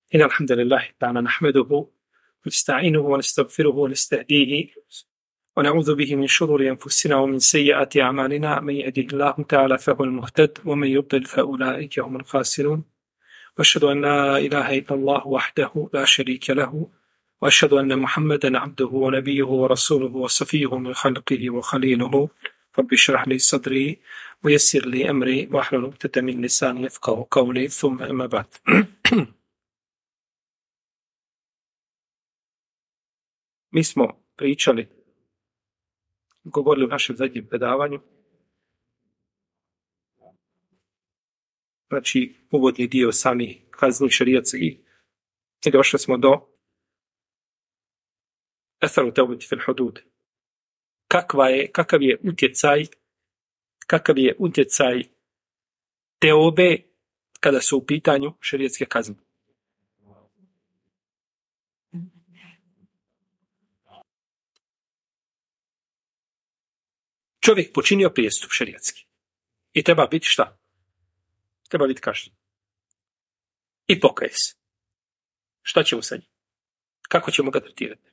إن الحمد لله تعالى نحمده ونستعينه ونستغفره ونستهديه ونعوذ به من شرور أنفسنا ومن سيئات أعمالنا. من يهده الله تعالى فهو المهتد ومن يضلل فأولئك هم الخاسرون. وأشهد أن لا إله إلا الله وحده لا شريك له وأشهد أن محمدا عبده ونبيه ورسوله وصفيه من خلقه وخليله. رب اشرح لي صدري ويسر لي أمري واحلل عقدة من لساني يفقهوا قولي. ثم أما بعد. Mi smo govorili u našem zadnjem predavanju, znači uvodni dio samih kaznenih šerijatskih, i došli smo do esaru teubeti fil hudud. Kakav je utjecaj teobe kada su u pitanju šerijatske kazne? Čovjek počinio prijestup šerijatski i treba biti šta? Treba biti kažnjen. I pokaje se. Šta ćemo sa njim? Kako ćemo ga tretirati?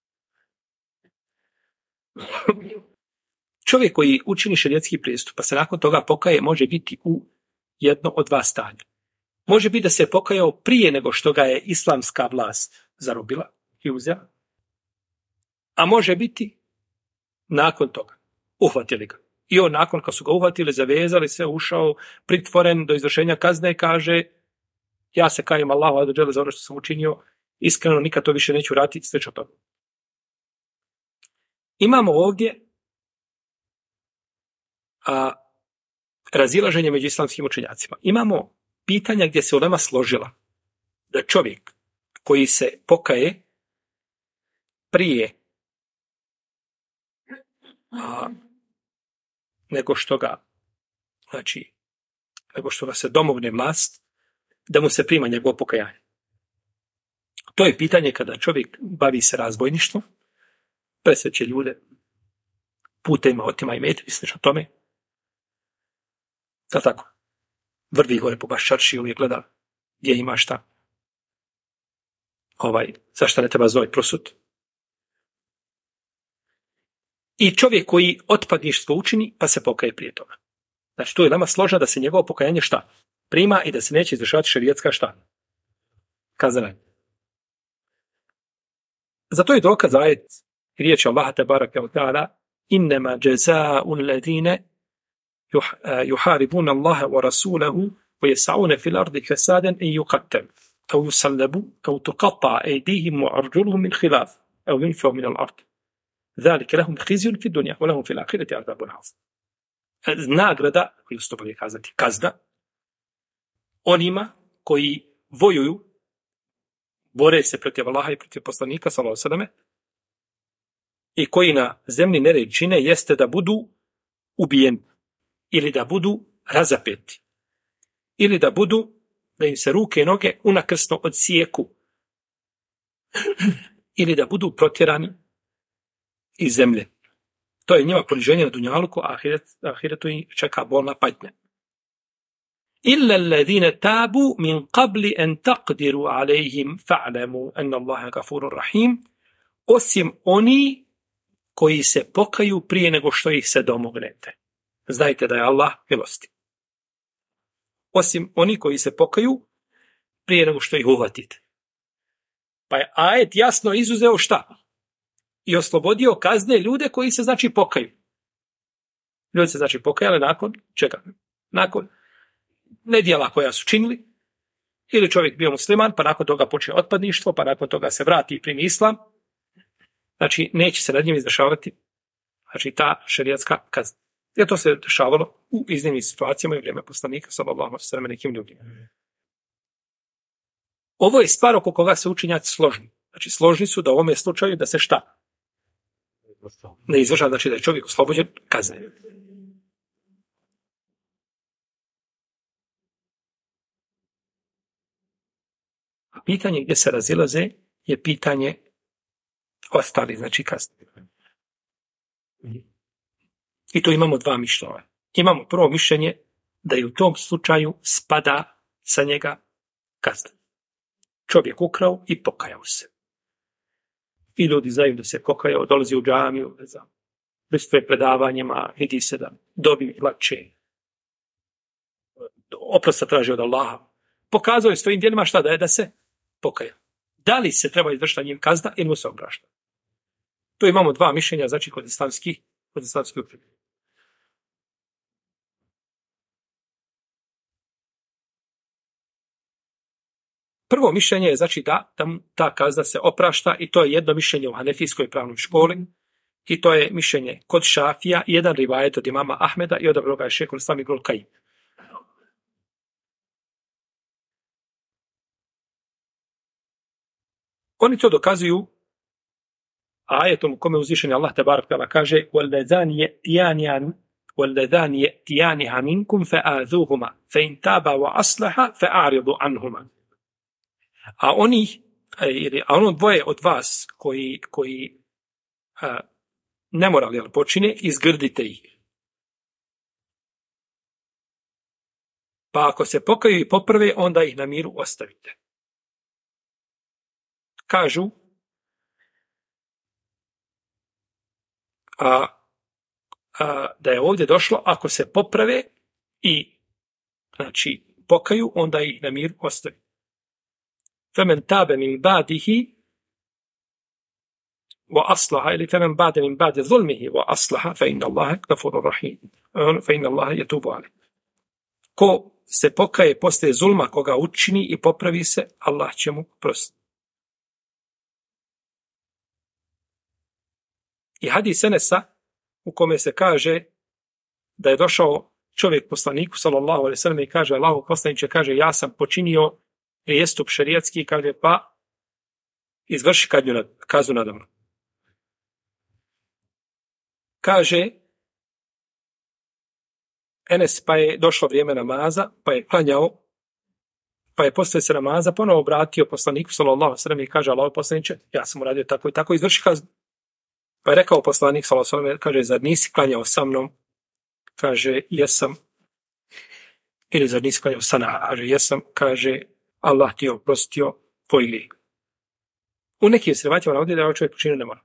Čovjek koji učini šerijatski prijestup pa se nakon toga pokaje može biti u jedno od dva stanja. Može biti da se pokajao prije nego što ga je islamska vlast zarobila i uzela, a može biti nakon toga. Uhvatili ga. I on nakon kad su ga uhvatili, zavezali se, ušao, pritvoren do izvršenja kazne, kaže: ja se kajem Allahu azza wa dželle za ono što sam učinio, iskreno nikad to više neću raditi, slično toga. Imamo ovdje razilaženje među islamskim učenjacima. Imamo pitanja gdje se ulema složila da čovjek koji se pokaje prije nego što ga se domogne vlast, da mu se prima njegovo pokajanje. To je pitanje kada čovjek bavi se razbojništvom, presreće ljude, putem otima i metri, slično tome. Da tako? Vrvi gore po Baščaršiju i gleda gdje ima šta. Zašto ne treba znoj prosut? I čovjek koji otpadništvo učini, pa se pokaje prije toga. Znači, tu je nama složno da se njegovo pokajanje šta? Prima i da se neće izvršavati šerijatska šta? Kazna. Zato je dokaz ajet riječ Allaha tebaraka wa ta'ala: innama jaza'u alladhina yuharibuna Allaha wa rasulahu wa yas'una fil ardi fasadan an yuqattalu aw yusallabu aw tuqatta'a aydihim wa arjuluhum min khilaf aw yunfaw min al-ard. Zalika lahum khizyun fi dunya wa lahum fil akhirati adhabun azim. Nagrada, koju se to bolje kazati, kazna onima koji vojuju, bore se protiv Allaha i protiv poslanika sallallahu alejhi ve selleme i koji na zemlji nered čine, jeste da budu ubijeni ili da budu razapeti ili da im se ruke i noge unakrsno odsijeku ili da budu protjerani iz zemlje. To je njima poniženje na dunjaluku, a ahiretu im čeka bolna patnja. Illa alladhina tabu min qabli an taqdiru alayhim fa'lamu anna Allaha ghafurur rahim. Osim oni koji se pokaju prije nego što ih se domognete. Znajte da je Allah milostiv. Osim oni koji se pokaju prije nego što ih uhvatite. Pa je ajet jasno izuzeo šta? I oslobodio kazne ljude koji se znači pokaju. Ljudi se znači pokajali nakon čega? Nakon nedjela koja su činili, ili čovjek bio musliman, pa nakon toga počne otpadništvo, pa nakon toga se vrati i primi islam. Znači, neće se nad njim izvršavati ta šerijatska kazna. Jer to se dešavalo u iznimnim situacijama i vrijeme poslanika sallallahu alejhi ve sellem nekim ljudima. Ovo je stvar oko koga se učenjaci složni. Znači, složni su da u ovome slučaju da se šta? Ne izvršava, znači da je čovjek oslobođen kazne. A pitanje gdje se razilaze je pitanje ostali, znači kazne. I tu imamo dva mišljenja. Imamo prvo mišljenje da je u tom slučaju spada sa njega kazna. čovjek ukrao i pokajao se. I ljudi znaju da se pokajao, dolazi u džamiju, ne znam, pristupe predavanjima, vidi se da dobi lakše, oprosta traži od Allaha. Pokazao je svojim djelima šta da je da se pokaja. Da li se treba izvršiti na njim kazna ili mu se oprašta? Tu imamo dva mišljenja, znači kod islamskih učenjaka. Prvo mišljenje je znači da ta kazna se oprašta i to je jedno mišljenje u Hanefijskoj pravnoj školi i to je mišljenje kod Šafija i jedan rivajet od imama Ahmeda i odabrao ga je Šejhul Islam Ibnul Kajim. Oni to dokazuju ajetom u kome uzvišeni Allah tebarak tala kaže وَالَّذَانِ يَأْتِيَانِهَا مِنْكُمْ فَآذُوهُمَا فَإِنْ تَابَا وَأَصْلَحَا فَأَعْرِضُوا عَنْهُمَا. A ono dvoje od vas koji nemoral počine, izgrdite ih. Pa ako se pokaju i poprave, onda ih na miru ostavite. Kažu da je ovdje došlo ako se poprave i znači pokaju, onda ih na miru ostavi. فَمَنْ تَابَ مِنْ بَعْدِهِ وَأَصْلَحَ ili فَمَنْ بَعْدَ مِنْ بَعْدِ ظُلْمِهِ وَأَصْلَحَ فَإِنَّ اللَّهَ غَفُورٌ رَحِيمٌ فَإِنَّ اللَّهَ يَتُوبُ عَلَيْهِ. Ko se pokaje poslije zulma koga učini i popravi se, Allah će mu prostiti. I hadis Enesa u kome se kaže da je došao čovjek poslaniku sallallahu alejhi ve sellem i kaže Allahov poslaniče, kaže ja sam počinio prijestup šerijatski, kaže pa izvrši kaznu nada mnom. Kaže Enes, pa je došlo vrijeme namaza, pa je klanjao, pa je poslije se namaza ponovo obratio poslaniku sallallahu alejhi ve sellem i kaže Allahov poslaniče, ja sam uradio tako i tako, izvrši kaznu. Pa je rekao poslanik sallallahu alejhi ve sellem, kaže zar nisi klanjao sa mnom? Kaže jesam. Ili zar nisi klanjao sa nama? Kaže jesam. Kaže Allah ti je oprostio tvoj grijeh. U nekim se rivajetima navodi da je ovaj čovjek počinio nemoral.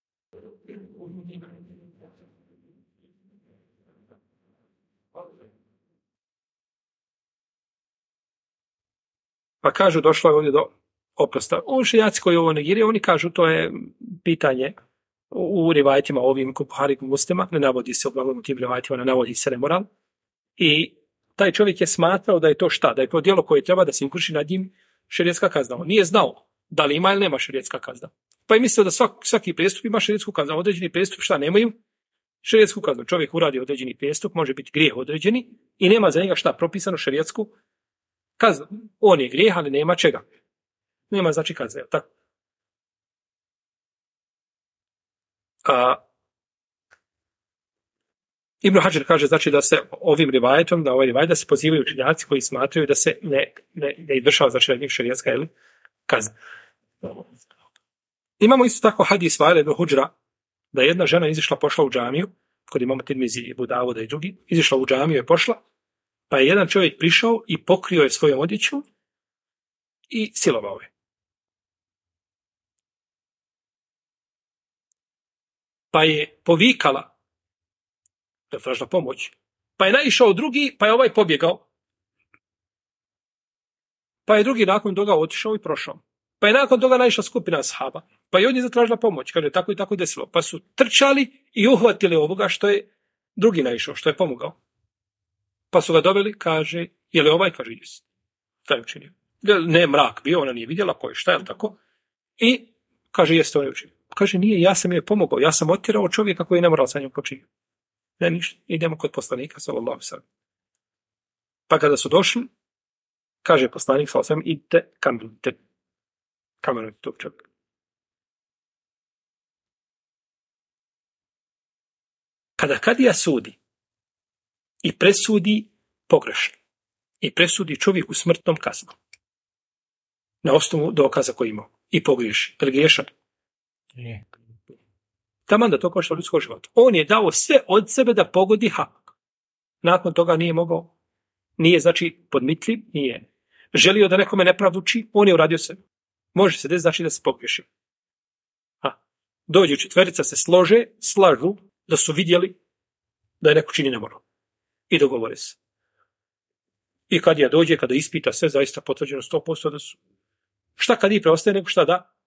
Pa kažu došlo je ovdje do oprosta. Učenjaci koji ovo negiraju, oni kažu to je pitanje u rivajetima ovim kod Buhari kod Muslima, ne navodi se uglavnom u tim rivajetima, ne navodi se nemoral. I taj čovjek je smatrao da je to šta? Da je to djelo koje treba da se izvrši nad njim šerijatska kazna. On nije znao da li ima ili nema šerijatska kazna. Pa je mislio da svaki prijestup ima šerijetsku kaznu. Određeni prijestup šta nemaju? Šerijetsku kaznu. Čovjek uradi određeni prijestup, može biti grijeh određeni i nema za njega šta propisano šerijatsku kaznu. On je grijeh, ali nema čega. Nema znači kazne. Tako. Ibn Hadžar kaže znači da se ovim rivajetom, na ovaj rivajet da se pozivaju učenjaci koji smatraju da se ne izvršava znači nad njih šerijatska ili kazna. Imamo isto tako hadis Vail ibn Hudžra da je jedna žena izišla, pošla u džamiju, kod imamo Tirmizi, Ebu Davuda i drugi, izišla u džamiju i pošla, pa je jedan čovjek prišao i pokrio je svojom odjeću i silovao je. Pa je povikala da tražila pomoć. Pa je naišao drugi, pa je ovaj pobjegao. Pa je drugi nakon toga otišao i prošao. Pa je nakon toga naišla skupina ashaba. Pa je od njih zatražila pomoć. Kaže, tako i tako desilo. Pa su trčali i uhvatili ovoga što je drugi naišao, što je pomogao. Pa su ga doveli, kaže, je li ovaj? Kaže, jesi. Šta je učinio? Ne, mrak bio, ona nije vidjela ko je, šta je tako? I kaže, jeste on je učinio. Kaže, nije, ja sam joj pomogao. Ja sam otjerao čovjeka koji je nemoral sa njom počinio. Ne, ništa. Idemo kod poslanika, sallallahu alejhi ve sellem. Pa kada su došli, kaže poslanik, sallallahu alejhi ve sellem, idite kamerujte tog čovjeka. Kada kadija sudi i presudi pogrešno i presudi čovjeku smrtnom kaznom na osnovu dokaza koji imao i pogriješi, je li griješan? Ne. Taman da to košta ljudskog života. On je dao sve od sebe da pogodi hak. Nakon toga nije mogao, nije znači podmitljiv, nije želio da nekome nepravdu uči, on je uradio sve. Može se desiti, znači da se pogriješi. Dođu četverica, se slože, slažu da su vidjeli da je neko čini nemoral. I dogovore se. I kad ja dođe, kada ispita sve, zaista potvrđeno 100% da su. Šta kad i preostaje, nego šta da?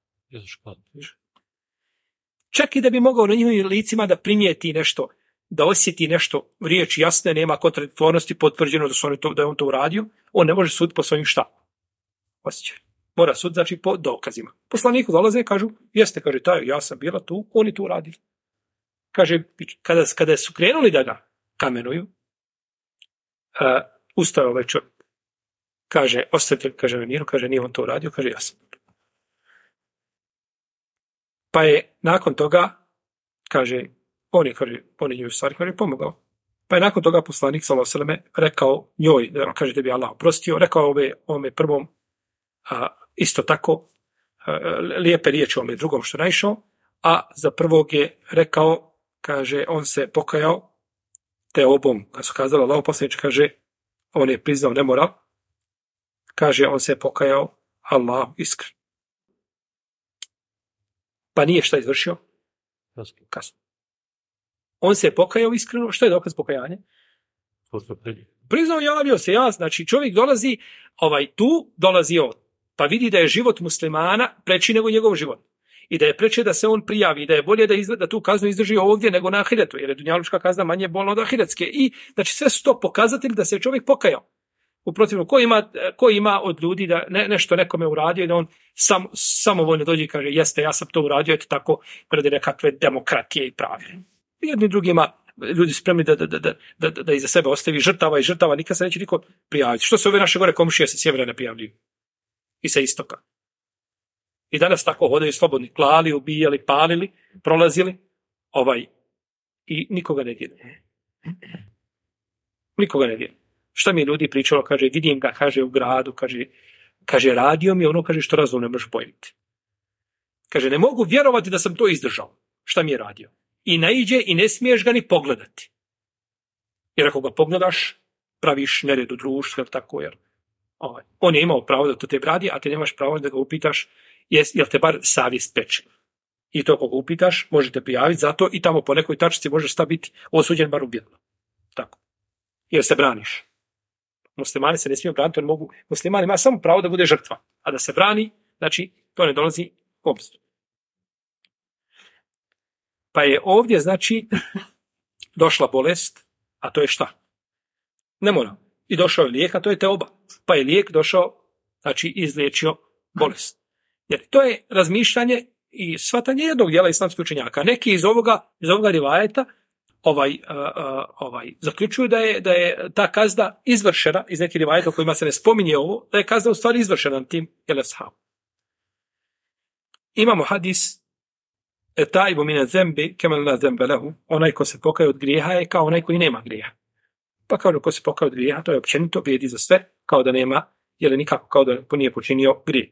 Čak i da bi mogao na njihovim licima da primijeti nešto, da osjeti nešto, riječi jasne, nema kontradiktornosti, potvrđeno da je on to uradio, on ne može suditi po svojim šta? Osjećaj. Mora sud, znači, po dokazima. Poslaniku dolaze, kažu, jeste, kaže, ja sam bila tu, oni tu radili. Kaže, kada su krenuli da ga kamenuju, ustao ovaj čovjek. Kaže, ostavite, kaže, miru, kaže, nije on to uradio, kaže, ja sam. Pa je nakon toga, kaže, on je njoj stvari, kaže, pomogao. Pa je nakon toga poslanik, sallallahu alejhi ve selleme, rekao njoj, kaže, tebi Allah oprostio, rekao ovome prvom, isto tako, lijepe riječi ovome drugom što naišao, a za prvog je rekao, kaže, on se pokajao, te obom, kad su kazali Allah poslaniče, kaže, on je priznao nemoral, kaže, on se pokajao Allah iskren. Pa nije šta izvršio? Kasno. On se pokajao iskreno, što je dokaz pokajanja? Priznao, javio se, znači čovjek dolazi, tu dolazi on, pa vidi da je život muslimana preći nego njegov život. I da je preče da se on prijavi, da je bolje da tu kaznu izdrži ovdje nego na ahiretu, jer je dunjalučka kazna manje bolna od ahiretske. I znači sve su to pokazatelji da se čovjek pokajao. U protivnom, ko ima od ljudi da nešto nekome uradio i da on samovoljno dođe i kaže, jeste, ja sam to uradio, eto tako, radi nekakve demokratije i pravde. Jedni drugima ljudi spremni da iza sebe ostavi žrtava i žrtava, nikad se neće niko prijaviti. Što se ove naše gore komšije sa sjevera ne prijavljuju? I sa istoka. I danas tako hodaju slobodni, klali, ubijali, palili, prolazili, i nikoga ne djede. Nikoga ne djede. Šta mi je ljudi pričalo, kaže, vidim ga, kaže, u gradu, kaže, radio mi ono, kaže, što razum ne možeš pojmiti. Kaže, ne mogu vjerovati da sam to izdržao. Šta mi je radio? I naiđe i ne smiješ ga ni pogledati. Jer ako ga pogledaš, praviš nered u društvu, tako, jer on je imao pravo da to te radi, a ti nemaš pravo da ga upitaš, jel te bar savjest peče. I to ako ga upitaš, možete prijaviti zato i tamo po nekoj tačci možeš biti osuđen bar ubjedno. Tako. Jer se braniš. Muslimani se ne smiju braniti, muslimani ima samo pravo da bude žrtva, a da se brani, znači, to ne dolazi u obzir. Pa je ovdje, znači, došla bolest, a to je šta? Ne mora. I došao je lijek, a to je teoba. Pa je lijek došao, znači, izliječio bolest. Jer to je razmišljanje i shvatanje jednog dijela islamskih učenjaka. Neki iz ovoga rivajeta zaključuju da je ta kazna izvršena, iz nekih rivajeta u kojima se ne spominje ovo, da je kazna u stvari izvršena na tim elefshavu. Imamo hadis etaibu mine zembi kemel la zembe lehu, onaj ko se pokaje od grijeha je kao onaj koji nema grijeha. Pa kao ko se pokaje od grijeha, to je općenito, vrijedi za sve, kao da nema, jer nikako kao da nije počinio grijeh.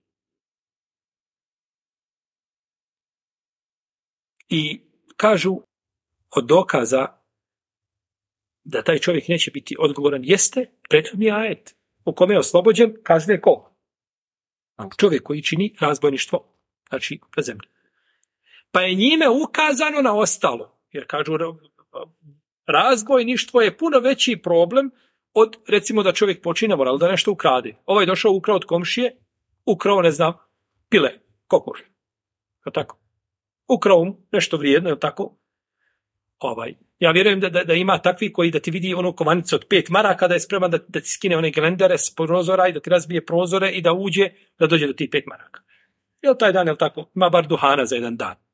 I kažu od dokaza da taj čovjek neće biti odgovoran jeste prethodni ajet u kome je oslobođen kazne ko? Čovjek koji čini razbojništvo, znači na zemlji. Pa je njime ukazano na ostalo, jer kažu razbojništvo je puno veći problem od, recimo, da čovjek počine moral, da nešto ukrade. Ovaj došao, ukrao od komšije, ukrao, ne znam, pile, kokoš. Tako. Ukrao mu nešto vrijedno, je tako? Ja vjerujem da ima takvi koji da ti vidi onu kovanicu od 5 maraka, da je spreman da ti skine one gelendere s prozora i da ti razbije prozore i da uđe, da dođe do tih 5 maraka. Jel taj dan, jel tako? Ima bar duhana za jedan dan.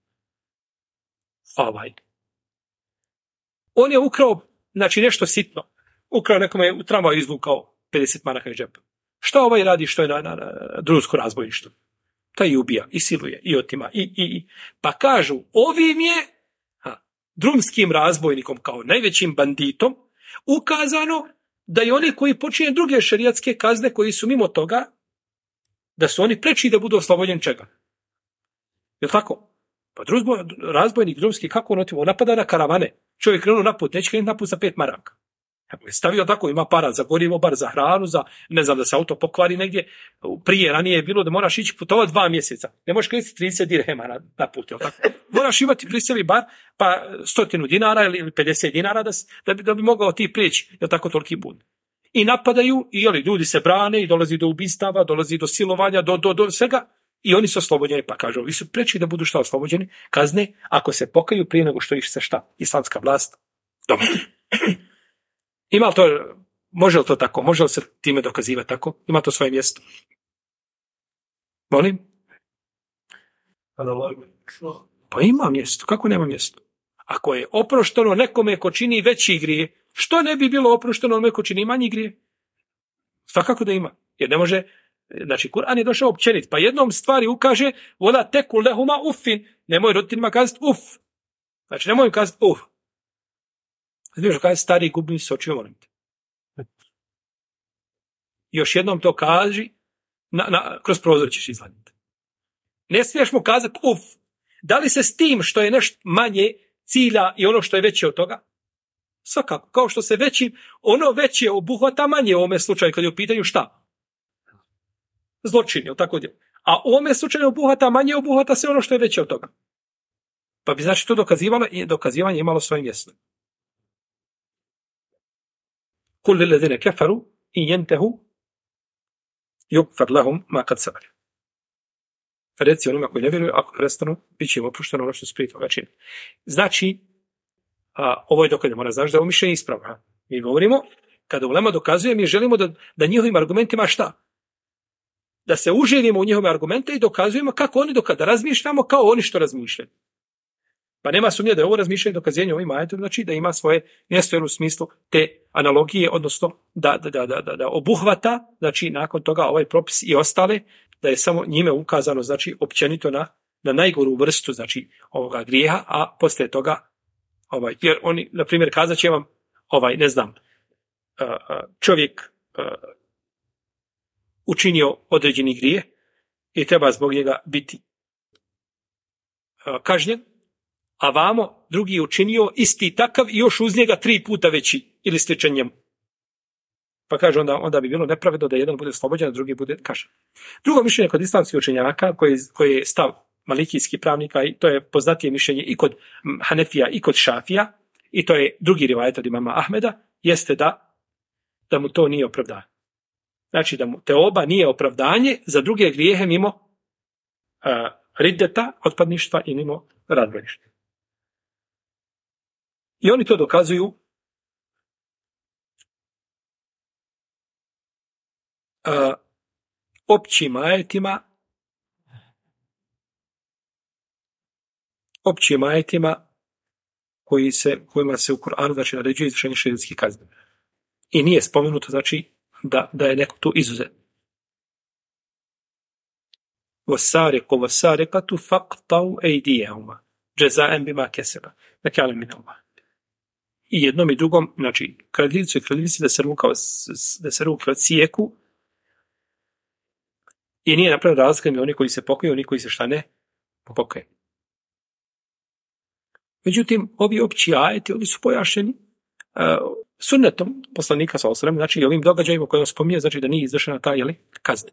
On je ukrao, znači nešto sitno. Ukrao nekome u tramvaju izvukao 50 maraka iz džepa. Šta ovaj radi što je na drumsko razbojništvo? Taj ubija, i siluje, i otima, Pa kažu, ovim je drumskim razbojnikom kao najvećim banditom ukazano da i oni koji počinje druge šerijatske kazne koji su mimo toga, da su oni preči da budu oslobođeni čega? Jel' tako? Pa razbojnik drumski, kako on napada na karavane? Čovjek krenuo naput, neće krenuti naput za 5 maraka. Ako je stavio tako, ima para za gorivo, bar za hranu, za, ne znam, da se auto pokvari negdje. Prije, ranije je bilo da moraš ići putovati 2 mjeseca. Ne možeš koristiti 30 dirhema na put, jel tako? Moraš imati pri sebi bar pa 100 dinara ili 50 dinara da bi mogao ti prijeći, jel tako, toliki put. I napadaju, i ljudi se brane, i dolazi do ubistava, dolazi do silovanja, do svega, i oni su oslobođeni, pa kažu, vi su preči da budu šta oslobođeni, kazne, ako se pokaju prije nego što ih se šta, islamska vlast. Dobro. Ima li to, može li to tako, može li se time dokazivati tako, ima to svoje mjesto? Molim? Pa ima mjesto, kako nema mjesto? Ako je oprošteno nekome ko čini veći grije, što ne bi bilo oprošteno onome ko čini manji grije? Svakako da ima, jer ne može, znači Kur'an je došao općenit, pa jednom stvari ukaže, vola teku lehuma ufin, nemoj roditeljima kazati uf, znači nemoj im kazati uf. Znači kaže stari gubni se očima, molim te. Još jednom to kaži, kroz prozor ćeš izvaditi. Ne smiješ mu kazati uf. Da li se s tim što je nešto manje cilja i ono što je veće od toga? Svakako, kao što se ono veće obuhvata manje u ovome slučaju kad je u pitanju šta? Zločin, je li tako djelo? A u ovome slučaju obuhvata se ono što je veće od toga. Pa bi znači to dokazivanje imalo svoje mjesto. Kul lilladine kefaru in jentehu yugfar lahum ma kad sabar. Reci onima koji ne vjeruju, ako prestanu, bit će im oprošteno ono što su prije toga činili. Znači, ovo je dokaz, mora znaš da je ovo mišljenje ispravno. Mi govorimo, kada ulema dokazuje, mi želimo da njihovim argumentima šta? Da se uživimo u njihove argumente i dokazujemo kako oni da razmišljamo kao oni što razmišljaju. Pa nema sumnje da je ovo razmišljanje dokazivanje ovim ajetom, znači da ima svoje mjesto u smislu te analogije, odnosno da obuhvata, znači nakon toga ovaj propis i ostale, da je samo njime ukazano, znači općenito na najgoru vrstu, znači ovoga grijeha, a poslije toga, jer oni, na primjer, kazat će vam, ne znam, čovjek učinio određeni grijeh i treba zbog njega biti kažnjen, a vamo drugi je učinio isti takav i još uz njega 3 puta veći ili sličan njemu. Pa kaže, onda bi bilo nepravedno da jedan bude oslobođen, a drugi bude kažnjen. Drugo mišljenje kod islamskih učenjaka, koje je stav malikijskih pravnika, i to je poznatije mišljenje i kod Hanefija i kod Šafija, i to je drugi rivajet od imama Ahmeda, jeste da mu to nije opravdanje. Znači da mu teoba nije opravdanje za druge grijehe mimo riddeta, otpadništva i mimo razbojništva. I oni to dokazuju općim ajetima kojima se u Kur'anu znači naređuje izvršenje šerijatskih kazni. I nije spomenuto znači da je neko tu izuzet. وَالسَّارِقُ وَالسَّارِقَةُ فَقْطَوْا أَيْدِيَهُمَا جَزَاءً بِمَا كَسَبَا نَكَالًا مِنَ اللَّهِ. I jednom i drugom, znači kradljivcu i kradljivci da se ruke odsijeku, i nije napravljeno razlika među oni koji se pokaju i oni koji se šta ne pokaju. Međutim, ovi opći ajeti, oni su pojašnjeni sunnetom poslanika sallallahu alejhi ve sellem, znači i ovim događajima koje on spominje, znači da nije izvršena ta kazna.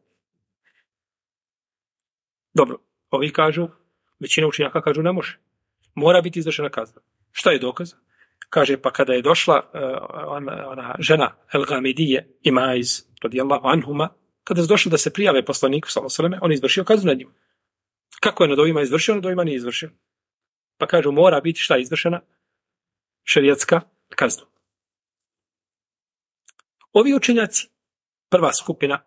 Dobro, ovi kažu, većina učenjaka kažu ne može. Mora biti izvršena kazna. Šta je dokaz? Kaže, pa kada je došla ona žena El-Gamidije i Maiz, radijallahu anhuma, kada su došli da se prijave poslaniku sallallahu alejhi ve sellem, on je izvršio kaznu nad njima. Kako je nad ovima izvršio, nad ovima nije izvršio. Pa kažu, mora biti šta izvršena? Šerijatska kazna. Ovi učenjaci, prva skupina,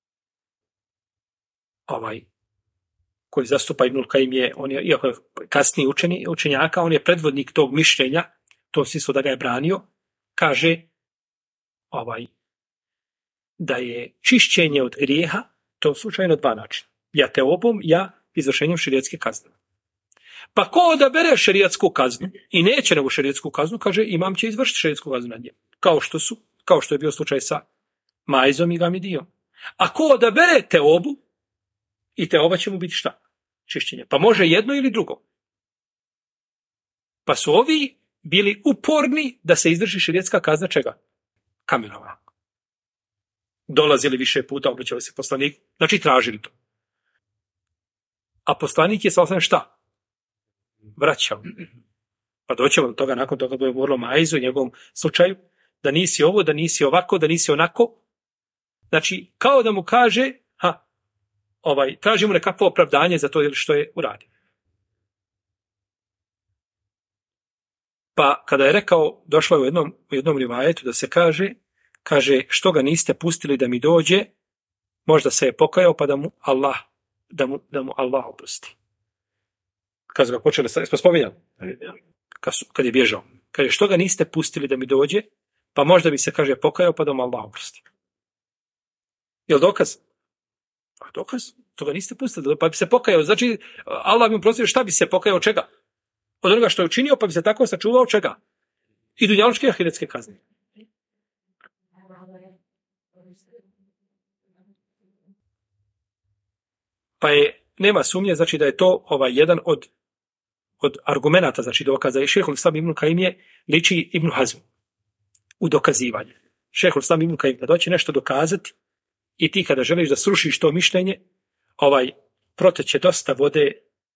koji zastupa Ibnul Kajim on je, iako je kasniji učenjaka, on je predvodnik tog mišljenja, to smislu da ga je branio, kaže da je čišćenje od grijeha, to slučajno na 2 načina. Ja teobom, ja izvršenjem šerijatske kazne. Pa ko odabere šerijatsku kaznu i neće nego šerijatsku kaznu, kaže imam će izvršiti šerijatsku kaznu nad njim. Kao što je bio slučaj sa Maizom i Gamidijom. A ko odabere teobu, i teoba će mu biti šta? Čišćenje. Pa može jedno ili drugo. Pa su ovi bili uporni da se izvrši šerijatska kazna čega? kamenova. Dolazili više puta, obraćali se poslanik, znači tražili to. A poslanik je sa šta? Vraćao. Pa doćemo do toga, nakon toga bude govorilo Maizu u njegovom slučaju, da nisi ovo, da nisi ovako, da nisi onako. Znači, kao da mu kaže, traži mu nekakvo opravdanje za to što je uradio. Pa kada je rekao, došlo je u jednom rivajetu da se kaže što ga niste pustili da mi dođe, možda se je pokajao pa da mu Allah oprosti. Kad su ga počeli, smo spominjali, kad je bježao, kaže što ga niste pustili da mi dođe, pa možda bi se, kaže, pokajao pa da mu Allah oprosti. Je li dokaz? Dokaz, to ga niste pustili, pa bi se pokajao, znači Allah bi mu oprostio, šta bi se pokajao, čega? Od onoga što je učinio, pa bi se tako sačuvao čega? I dunjalučke i ahiretske kazne. Pa nema sumnje, znači da je to jedan od argumenata, znači dokaza. I šejhul islam ibn Kajim liči Ibn Hazmu u dokazivanje. Šejhul islam ibn Kajim kada hoće nešto dokazati i ti kada želiš da srušiš to mišljenje, proteće dosta vode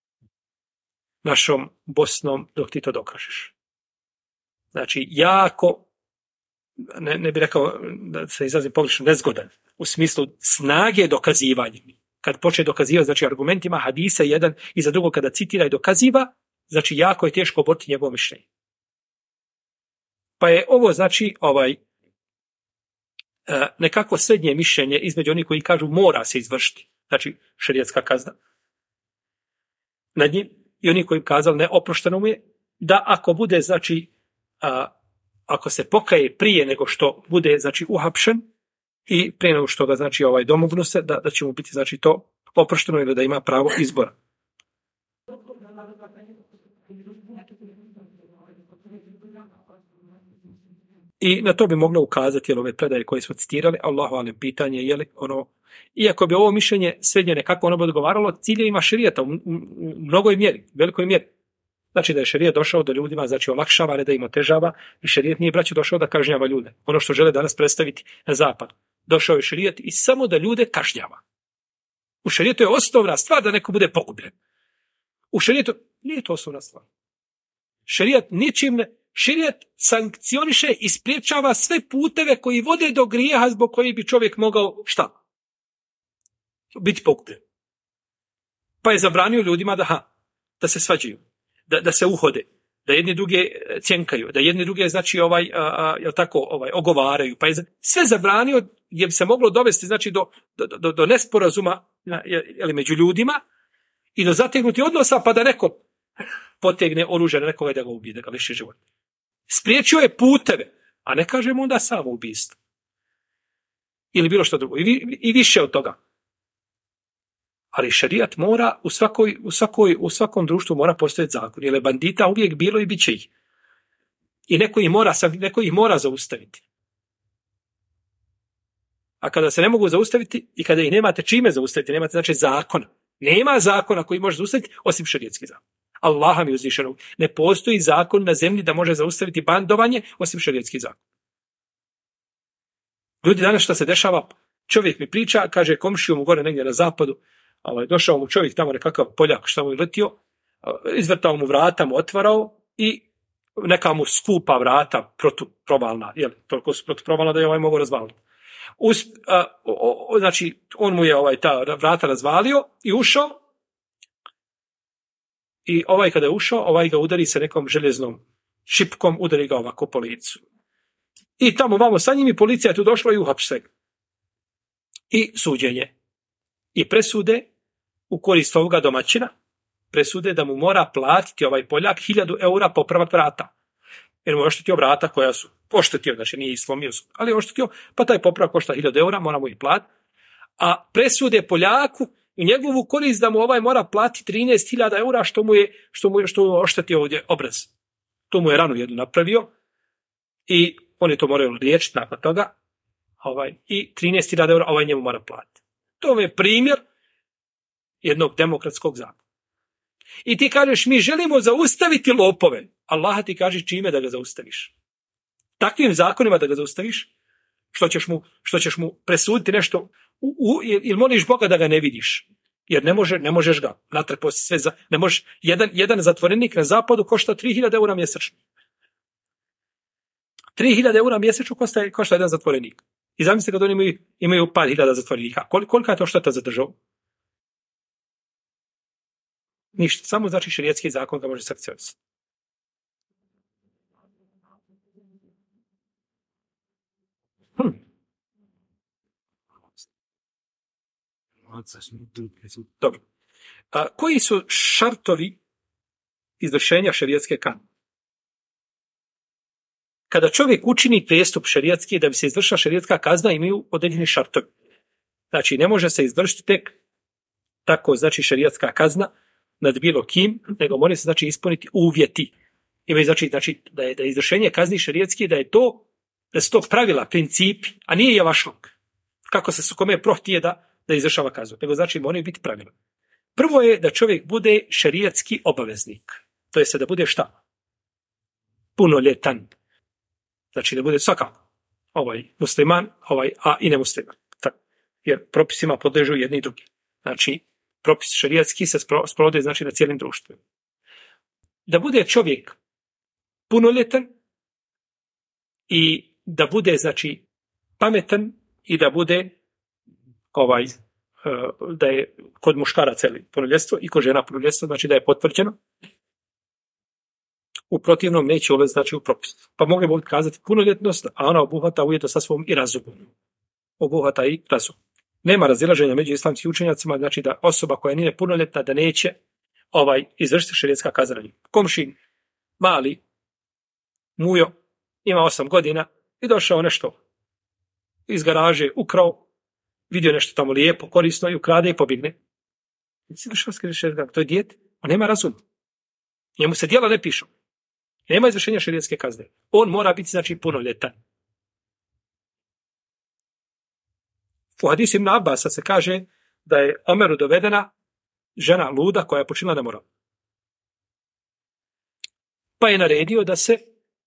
našom Bosnom dok ti to dokažeš. Znači, jako, ne bih rekao da se izrazim pogrešno, nezgodan, u smislu snage dokazivanja. Kad počne dokazivati, znači argumentima hadisa jedan i za drugo kada citira i dokaziva, znači jako je teško oboriti njegovo mišljenje. Pa je ovo, znači, nekako srednje mišljenje između onih koji kažu mora se izvršiti, znači šerijatska kazna nad njim, i oni koji kazali ne, oprošteno mu je, da ako bude, znači, ako se pokaje prije nego što bude, znači, uhapšen i prije nego što ga, znači, domognu se, da će mu biti, znači, to oprošteno ili da ima pravo izbora. I na to bi moglo ukazati ove predaje koje smo citirali, Allahu alem, pitanje je li iako bi ovo mišljenje srednje nekako ono bi odgovaralo ciljevima šerijata u mnogoj mjeri, velikoj mjeri. Znači da je šerijat došao da ljudima, znači, olakšava, ne da im otežava, i šerijat nije, braćo, došao da kažnjava ljude. Ono što žele danas predstaviti na zapadu. Došao je šerijat i samo da ljude kažnjava. U šerijetu je osnovna stvar da neko bude pogubljen. U šerijetu nije to osnovna stvar. Šerijat ničim ne. Šerijat sankcioniše i spriječava sve puteve koji vode do grijeha zbog kojih bi čovjek mogao šta? Biti pogubljen. Pa je zabranio ljudima da se svađaju, da se uhode, da jedni druge cjenkaju, da jedni druge, znači, ogovaraju. Pa je sve zabranio gdje bi se moglo dovesti, znači, do nesporazuma među ljudima i do zategnuti odnosa, pa da neko potegne oružje na nekoga da ga ubije, da ga liši života. Spriječio je puteve, a ne kažemo onda samoubistvo. Ili bilo što drugo. I više od toga. Ali šerijat mora u svakom društvu mora postojati zakon. Jer je bandita uvijek bilo i bit će ih. I neko ih mora zaustaviti. A kada se ne mogu zaustaviti i kada ih nemate čime zaustaviti, nemate, znači, zakona. Nema zakona koji može zaustaviti osim šerijatski zakon. Allaha mi uzvišenog. Ne postoji zakon na zemlji da može zaustaviti bandovanje osim šerijatski zakon. Ljudi, danas šta se dešava, čovjek mi priča, kaže komšiju mu gore negdje na zapadu, došao mu čovjek tamo nekakav Poljak šta mu je letio, izvrtao mu vrata, mu otvarao i neka mu skupa vrata protuprovalna, toliko su protuprovalna da je mogu razvaliti. Znači, on mu je ta vrata razvalio i ušao. I kada je ušao, ga udari sa nekom željeznom šipkom, udari ga ovako po licu. I tamo vamo sa njim i policija je tu došla i uhapse ga. I suđenje. I presude u korist ovoga domaćina, presude da mu mora platiti Poljak 1000 eura popravak vrata. Jer mu je oštetio vrata koja su oštetio, znači nije islomio, ali je oštetio, pa taj popravak košta 1000 eura, mora mu ih platiti. A presude Poljaku u njegovu korist da mu mora platiti 13.000 eura što mu oštetio ovdje obraz. To mu je ranu jednu napravio i on je to morao liječiti nakon toga i 13.000 eura njemu mora platiti. To je primjer jednog demokratskog zakona. I ti kažeš, mi želimo zaustaviti lopove. Allah ti kaže čime da ga zaustaviš. Takvim zakonima da ga zaustaviš, što ćeš mu presuditi nešto, ili moliš Boga da ga ne vidiš. Jer ne možeš ga natrpati sve ne možeš, jedan zatvorenik na zapadu košta 3000 eura mjesečno. 3000 eura mjesečno košta jedan zatvorenik. I zamislite kad oni imaju par hiljada zatvorenika. Kolika je to šteta za državu? Ništa, samo znači šerijatski zakon ga može sankcionisati. Dobro. Koji su šartovi izvršenja šerijatske kazne? Kada čovjek učini prijestup šerijatski, da bi se izvršila šerijatska kazna, imaju određeni šartovi. Znači, ne može se izvršiti tek tako, znači, šerijatska kazna nad bilo kim, nego mora se, znači, ispuniti uvjeti. Imaju, znači da je izvršenje kazni šerijatski, da su to pravila, principi, a nije javašluk. Kako se kome prohtije da izvršava kaznu. Nego, znači, moraju biti pravila. Prvo je da čovjek bude šerijatski obaveznik. To je da bude šta? Punoljetan. Znači da bude svakako musliman, a i nemusliman. Jer propisima podležu jedni i drugi. Znači, propis šerijatski se sprovode, znači, na cijelim društvom. Da bude čovjek punoljetan i da bude, znači, pametan i da bude da je kod muškaraca punoljetstvo i kod žena punoljetstvo, znači da je potvrđeno. U protivnom neće ulaziti, znači, u propis. Pa mogli bi kazati punoljetnost, a ona obuhvata ujedno sa svom i razumom. Obuhvata i razum. Nema razilaženja među islamskim učenjacima, znači da osoba koja nije punoljetna da neće izvršiti šerijatska kazna. Komšin, mali, mujo, ima 8 godina i došao nešto iz garaže, ukrao, vidio nešto tamo lijepo, korisno i ukrade i pobjegne. To je dijete, a nema razum. Njemu se djela ne pišu. Nema izvršenja šerijatske kazne. On mora biti, znači, punoljetan. U hadisu Ibn Abbasa se kaže da je Omeru dovedena žena luda koja je počinila nemoral. Pa je naredio da se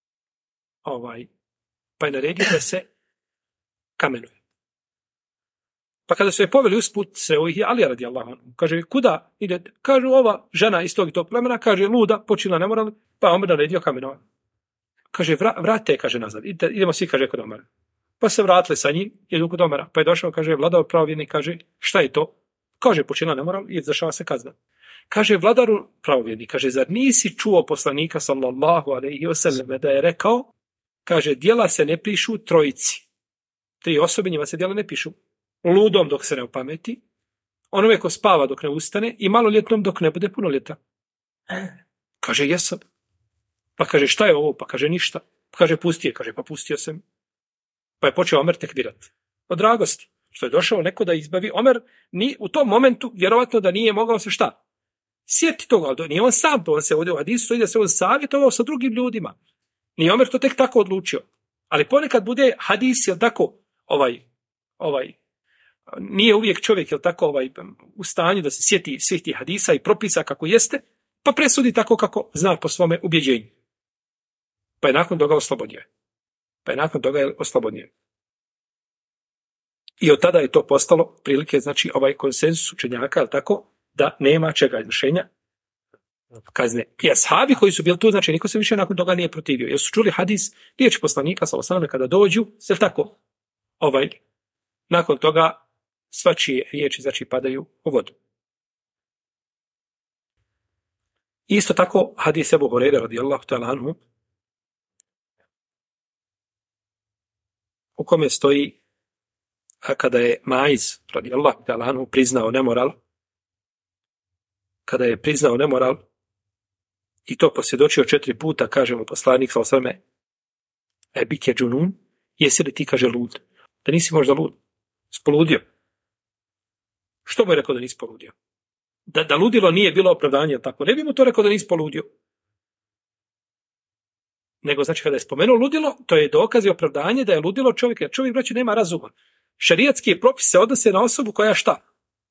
kamenuje. Pa kada su je poveli usput se Ali radijallahu anhu, kaže, kuda ide? Kaže, ova žena iz tog i tog plemena, kaže, luda, počinila nemoral, pa Omer naredio kamenovanje. Kaže, vrate, kaže, nazad, idemo svi, kaže, kod Omera. Pa se vratili sa njim, jedu kod Omera, pa je došao, kaže, vladar pravovjernik, kaže, šta je to? Kaže, počinila nemoral i izvršava se kazna. Kaže, vladaru pravovjernik, kaže, zar nisi čuo poslanika sallallahu alejhi ve selleme da je rekao, kaže, djela se ne pišu trojici. 3 osobe, njima se djela ne pišu. Ludom dok se ne opameti, onome ko spava dok ne ustane i maloljetnom dok ne bude punoljetan. Kaže, jesam. Pa kaže, šta je ovo? Pa kaže, ništa. Pa kaže, pusti je. Kaže, pa pustio sam. Pa je počeo Omer tekbirati. Od dragosti. Što je došao neko da izbavi. Omer u tom momentu vjerovatno da nije mogao se šta? Sjeti toga, ali nije on sam to. On se ovdje u hadisu da se on savjetovao sa drugim ljudima. Nije Omer to tek tako odlučio. Ali ponekad bude hadis, jel tako, nije uvijek čovjek, jel tako, u stanju da se sjeti svih tih hadisa i propisa kako jeste, pa presudi tako kako zna po svome ubjeđenju. Pa je nakon toga oslobodio. I od tada je to postalo prilike, znači, konsenzus učenjaka, jel tako, da nema čega izvršenja kazne. I ashabi koji su bili tu, znači, niko se više nakon toga nije protivio. Jer su čuli hadis, riječ poslanika, sallallahu alejhi ve sellem, kada dođu, jel tako, nakon toga svačije riječi, znači, padaju u vodu. Isto tako hadis Ebu Hurajre radijallahu ta'ala anhu, u kome stoji kada je Maiz radijallahu ta'ala anhu priznao nemoral, i to posvjedočio 4 puta, kaže mu poslanik sallallahu alejhi ve sellem, bike džunun, jesi li ti, kaže, lud? Da nisi možda lud? Spoludio. Što mu je rekao da nisi poludio? Da ludilo nije bilo opravdanje, tako? Ne bi mu to rekao da nisi poludio. Nego, znači, kada je spomenuo ludilo, to je dokaz i opravdanje da je ludilo čovjek, jer čovjek, braću, nema razuma. Šerijatski propis se odnose na osobu koja šta?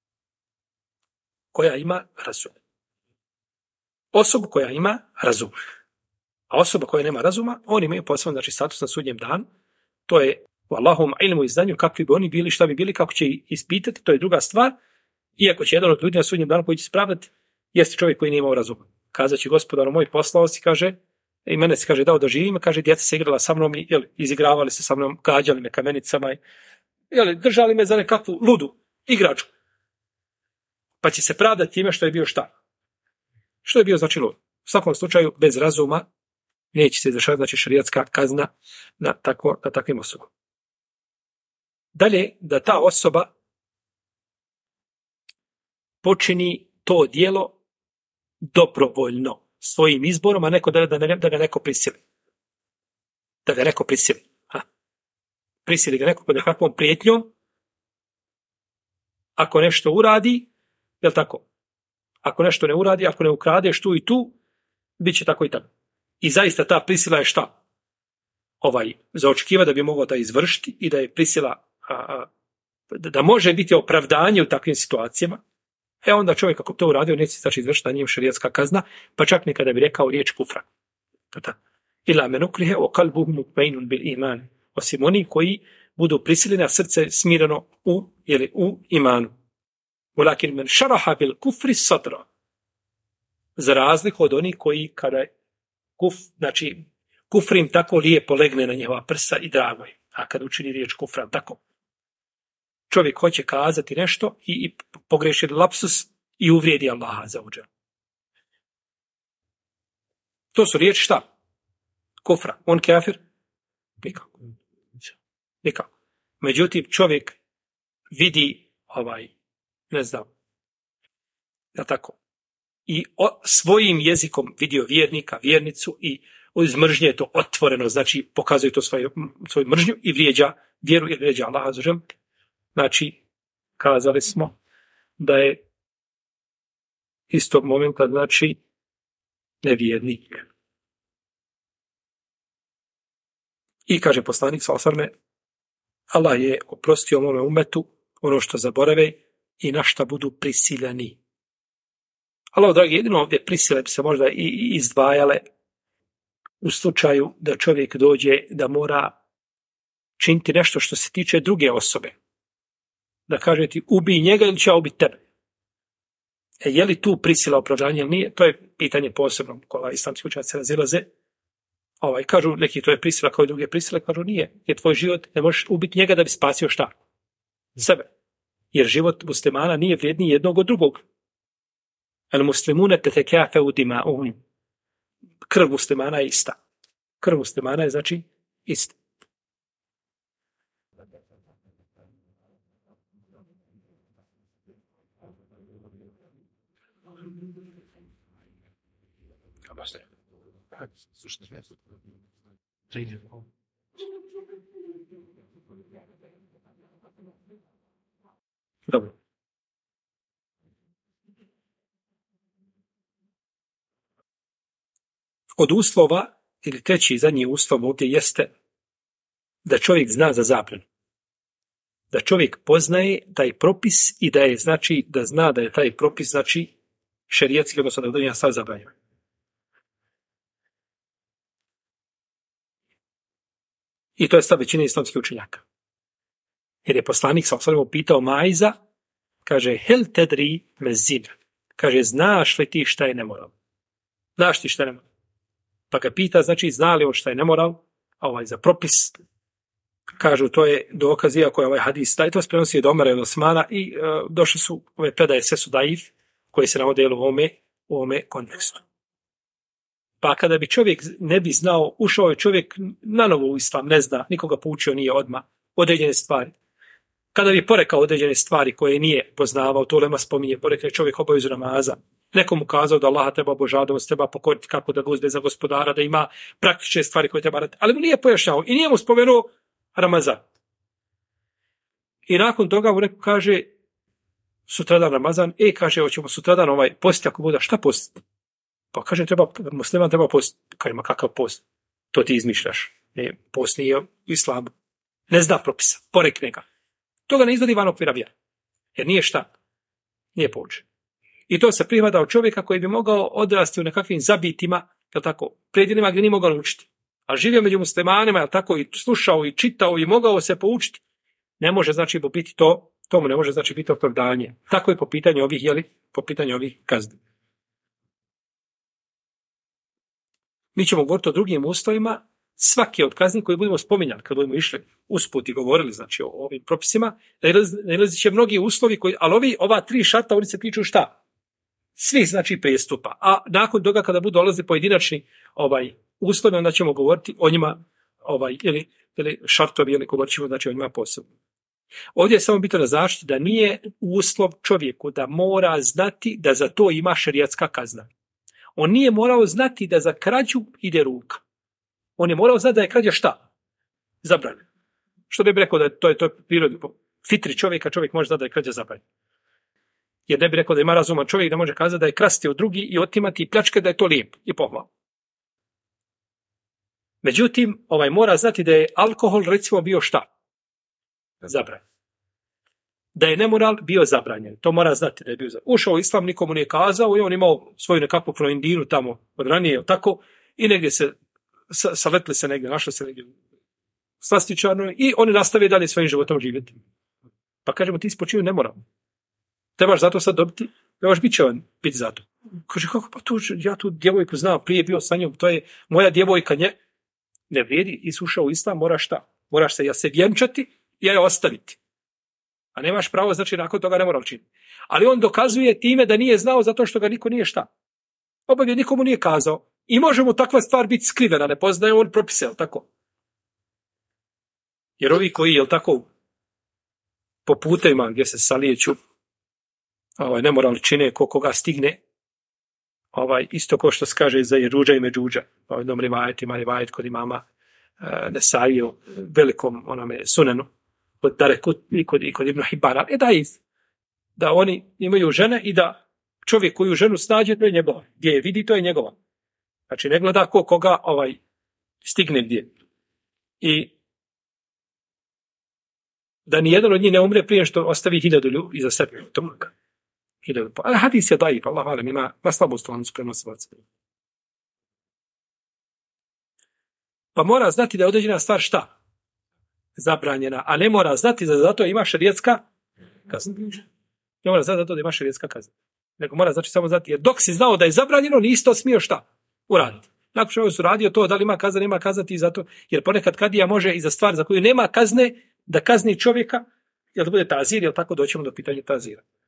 Koja ima razum. Osobu koja ima razum. A osoba koja nema razuma, oni imaju posebno, znači, status na sudnjem danu, to je u Allahovom ilmu i znanju, kakvi bi oni bili, šta bi bili, kako će ispitati, to je druga stvar. Iako će jedan od ljudi na sudnjem danu koji će spraviti, jeste čovjek koji nije imao razuma. Kazat će gospodaru moj, poslao si, kaže, i mene se, kaže, dao da živim, kaže, djeca se igrala sa mnom, izigravali se sa mnom, gađali me kamenicama, držali me za nekakvu ludu igračku. Pa će se pravdati time što je bio šta? Što je bio znači lud. U svakom slučaju, bez razuma, neće se izvršavati, znači šerijatska kazna na takvim osobama. Dalje, da ta osoba počini to djelo dobrovoljno, svojim izborom, a neko da ga neko prisili. Da ga neko prisili. Prisili ga neko pod nekakvom prijetnjom, ako nešto uradi, jel tako? Ako nešto ne uradi, ako ne ukradeš tu i tu, bit će tako i tako. I zaista ta prisila je šta? Za očekiva da bi mogao da izvršiti i da je prisila da može biti opravdanje u takvim situacijama. Onda čovjek ako to uradio, neće se znači izvršiti na njim šerijatska kazna, pa čak nekada bi rekao riječ kufra. Ila men ukrihe wa qalbuhu mutmainun bil iman. Osim oni koji budu prisiljeni, a srce smireno u imanu. Walakin men sharaha bil kufri sadra. Za razliku od onih koji kada znači kufr im tako lijepo legne na njihova prsa i drago je. A kad učini riječ kufra, tako. Čovjek hoće kazati nešto i pogreši lapsus i uvrijedi Allaha za uđer. To su riječi šta? Kufra. On kafir? Nikako. Međutim, čovjek vidi ne znam, da tako, i svojim jezikom vidio vjernika, vjernicu i iz mržnje je to otvoreno, znači pokazuje to svoju mržnju i vrijeđa vjeru i vrijeđa Allaha za uđer. Znači, kazali smo da je istog momenta, znači, nevjernik. I kaže poslanik sallallahu Allah je oprostio mome umetu ono što zaborave i na šta budu prisiljeni. Allah, dragi, jedino ovdje prisile bi se možda i izdvajale u slučaju da čovjek dođe da mora činiti nešto što se tiče druge osobe. Da kaže ti ubij njega ili će ubiti tebe. Je li tu prisila opravdanje ili nije? To je pitanje posebno kola islamski učenjaci razilaze. Kažu neki to je prisila kao i druge prisile, kažu nije. Jer tvoj život ne možeš ubiti njega da bi spasio šta? Sebe. Jer život muslimana nije vrijedniji jednog od drugog. Al muslimune tetekafeu dima'uhum. Krv muslimana je ista. Krv muslimana je znači ista. Dobro. Od uslova, ili treći i zadnji uslov ovdje jeste da čovjek zna za zabranu. Da čovjek poznaje taj propis i da je znači da zna da je taj propis znači šerijatski, odnosno da je sad zabranjeno. I to je stav većine islamskih učenjaka. Jer je poslanik sallallahu pitao Maiza, kaže hel tedri mezin. Kaže znaš li ti šta je nemoral? Znaš ti šta je nemoral? Pa ga pita, znači zna li on šta je nemoral? Za propis. Kažu to je dokaz, iako je ovaj hadis taj to prenosi od Omara i Osmana i došli su ove predaje sve su daif koje se navode u ovome kontekstu. Pa kada bi čovjek ne bi znao, ušao je čovjek na novo u islam, ne zna, nikoga poučio nije odmah određene stvari. Kada bi porekao određene stvari koje nije poznavao, to ulema spominje, porekne čovjek obavezu namaza, nekomu kazao da Allaha treba obožavati, da se treba pokoriti kako da ga uzde za gospodara, da ima praktične stvari koje treba raditi, ali mu nije pojašnjavao i nije mu spomenuo Ramazan. I nakon toga mu rekao, kaže, sutradan Ramazan, kaže, hoćemo sutradan postiti ako bude, šta postiti? Pa kaže, musliman treba postiti. Kaže, ma kakav post? To ti izmišljaš. Post nije u islamu. Ne zna propisa, porekne ga. To ga ne izvodi van okvira vjere. Jer nije šta? Nije poučen. I to se prihvata od čovjeka koji bi mogao odrasti u nekakvim zabitima, tako, predjelima gdje nije mogao naučiti. a živio među muslimanima, tako i slušao i čitao i mogao se poučiti, ne može znači biti to mu ne može znači biti opravdanje. Tako je po pitanju ovih, po pitanju ovih kazni. Mi ćemo govoriti o drugim uslovima, svaki od kazni koji budemo spominjali, kad budemo išli usput i govorili znači o ovim propisima, nailazit će mnogi uslovi, ali ova 3 šarta, oni se tiču šta? Svih znači prijestupa. A nakon toga kada budu dolazi pojedinačni uslovi, onda ćemo govoriti o njima ili šartovi, ili govorit ćemo znači o njima posebno. Ovdje je samo bitno da zaštiti da nije uslov čovjeku da mora znati da za to ima šerijatska kazna. On nije morao znati da za krađu ide ruka. On je morao znati da je krađa šta? Zabranjena. Što bi rekao da je to prirodni fitri čovjeka, čovjek može znati da je krađa zabranjena. Jer ne bi rekao da ima razuman čovjek da može kazati da je krasti od drugi i otimati i pljačke, da je to lijep i pohvalno. Međutim, mora znati da je alkohol recimo bio šta? Zabranjen. Da je nemoral bio zabranjen. To mora znati da je bio zabranjen. Ušao u islam, nikomu nije kazao i on imao svoju nekakvu floindinu tamo od ranije, tako, i negdje se saletli se negdje, našli se negdje slastičarno i oni nastave dalje svojim životom živjeti. Pa kažemo, ti si počinio nemoral. Trebaš zato sad dobiti, trebaš biti zato. Kaže, kako, pa ja tu djevojku znam, prije bio sa njom, to je moja djevojka, ne vrijedi, i ušao u islam, moraš šta? Moraš se vjenčati i je ostaviti. A nemaš pravo, znači nakon toga ne mora učiniti. Ali on dokazuje time da nije znao zato što ga niko nije šta. Obavio nikomu nije kazao. I može mu takva stvar biti skrivena, ne poznaje on propise, jel tako? Jer ovi koji, jel tako, po putevima gdje se salijeću, nemoralni čine koga stigne, isto ko što se kaže za Jeruđa i Međuđa, jednom rivajet kod imama Nesaiu, velikom onome sunenu, kod Darekut i kod Ibn Hibana, da oni imaju žene i da čovjek koju ženu snađe, to je njegova. Gdje je vidi, to je njegova. Znači ne gleda koga stigne gdje. I da nijedan od njih ne umre prije što ostavi 1000 ljudi iza sebe. Ali hadis je daif, Allah alem, ima slabu stranu prenosilaca. Pa mora znati da je određena stvar šta? Zabranjena, a ne mora znati da zato ima šerijatska kazna. Ne mora znati zato da ima šerijatska kazna. Nego mora samo znati, jer dok si znao da je zabranjeno, nisi to smio šta? Uraditi. Nakon što su radio to, da li ima kazna, nema kaznati zato, jer ponekad kadija može i za stvar za koju nema kazne, da kazni čovjeka, jel da bude tazir, jel tako doćemo do pitanja tazira.